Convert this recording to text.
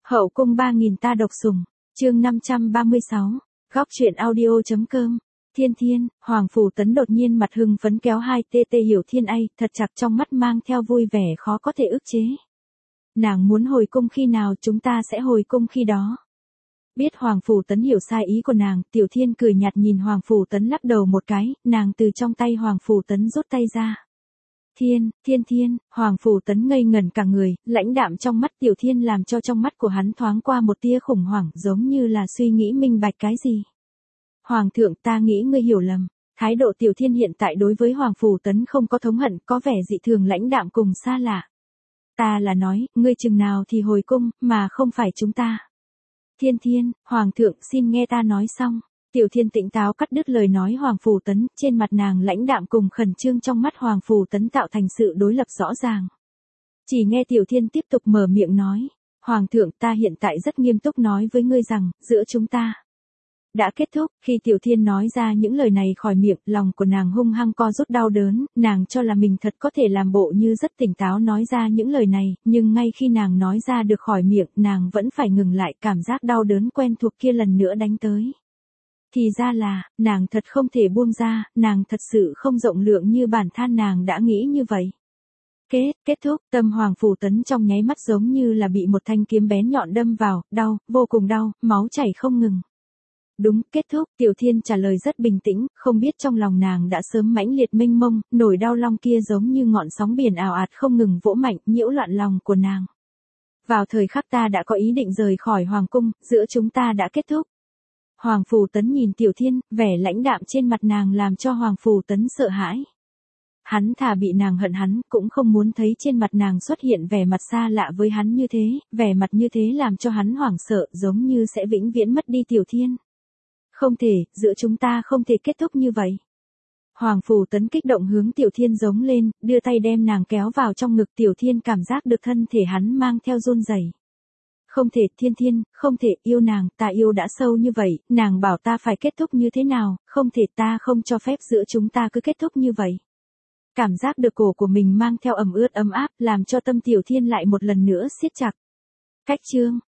Hậu cung 3000 ta độc sủng, chương 536, góc truyện audio.com. Thiên Thiên, Hoàng Phủ Tấn đột nhiên mặt hưng phấn kéo hai tê Hiểu Thiên ai, thật chặt trong mắt mang theo vui vẻ khó có thể ức chế. Nàng muốn hồi cung khi nào chúng ta sẽ hồi cung khi đó. Biết Hoàng Phủ Tấn hiểu sai ý của nàng, Tiểu Thiên cười nhạt nhìn Hoàng Phủ Tấn lắc đầu một cái, nàng từ trong tay Hoàng Phủ Tấn rút tay ra. Thiên, Hoàng Phủ Tấn ngây ngẩn cả người, lãnh đạm trong mắt Tiểu Thiên làm cho trong mắt của hắn thoáng qua một tia khủng hoảng giống như là suy nghĩ minh bạch cái gì. Hoàng thượng, ta nghĩ ngươi hiểu lầm. Thái độ Tiểu Thiên hiện tại đối với Hoàng Phủ Tấn không có thống hận, có vẻ dị thường lãnh đạm cùng xa lạ. Ta là nói, ngươi chừng nào thì hồi cung, mà không phải chúng ta. Thiên, Hoàng thượng xin nghe ta nói xong. Tiểu Thiên tỉnh táo cắt đứt lời nói Hoàng Phủ Tấn, trên mặt nàng lãnh đạm cùng khẩn trương trong mắt Hoàng Phủ Tấn tạo thành sự đối lập rõ ràng. Chỉ nghe Tiểu Thiên tiếp tục mở miệng nói, Hoàng thượng, ta hiện tại rất nghiêm túc nói với ngươi rằng, giữa chúng ta đã kết thúc. Khi Tiểu Thiên nói ra những lời này khỏi miệng, lòng của nàng hung hăng co rút đau đớn, nàng cho là mình thật có thể làm bộ như rất tỉnh táo nói ra những lời này, nhưng ngay khi nàng nói ra được khỏi miệng, nàng vẫn phải ngừng lại, cảm giác đau đớn quen thuộc kia lần nữa đánh tới. Thì ra là, nàng thật không thể buông ra, nàng thật sự không rộng lượng như bản thân nàng đã nghĩ như vậy. Kết thúc, tâm Hoàng Phủ Tấn trong nháy mắt giống như là bị một thanh kiếm bén nhọn đâm vào, đau, vô cùng đau, máu chảy không ngừng. Đúng, kết thúc, Tiểu Thiên trả lời rất bình tĩnh, không biết trong lòng nàng đã sớm mãnh liệt mênh mông, nổi đau long kia giống như ngọn sóng biển ào ạt không ngừng vỗ mạnh, nhiễu loạn lòng của nàng. Vào thời khắc ta đã có ý định rời khỏi Hoàng cung, giữa chúng ta đã kết thúc. Hoàng Phủ Tấn nhìn Tiểu Thiên, vẻ lãnh đạm trên mặt nàng làm cho Hoàng Phủ Tấn sợ hãi. Hắn thà bị nàng hận hắn, cũng không muốn thấy trên mặt nàng xuất hiện vẻ mặt xa lạ với hắn như thế, vẻ mặt như thế làm cho hắn hoảng sợ giống như sẽ vĩnh viễn mất đi Tiểu Thiên. Không thể, giữa chúng ta không thể kết thúc như vậy. Hoàng Phủ Tấn kích động hướng Tiểu Thiên giống lên, đưa tay đem nàng kéo vào trong ngực. Tiểu Thiên cảm giác được thân thể hắn mang theo run rẩy. Không thể, Thiên, không thể, yêu nàng, ta yêu đã sâu như vậy, nàng bảo ta phải kết thúc như thế nào, không thể, ta không cho phép giữa chúng ta cứ kết thúc như vậy. Cảm giác được cổ của mình mang theo ẩm ướt ấm áp, làm cho tâm Tiểu Thiên lại một lần nữa siết chặt. Cách chương,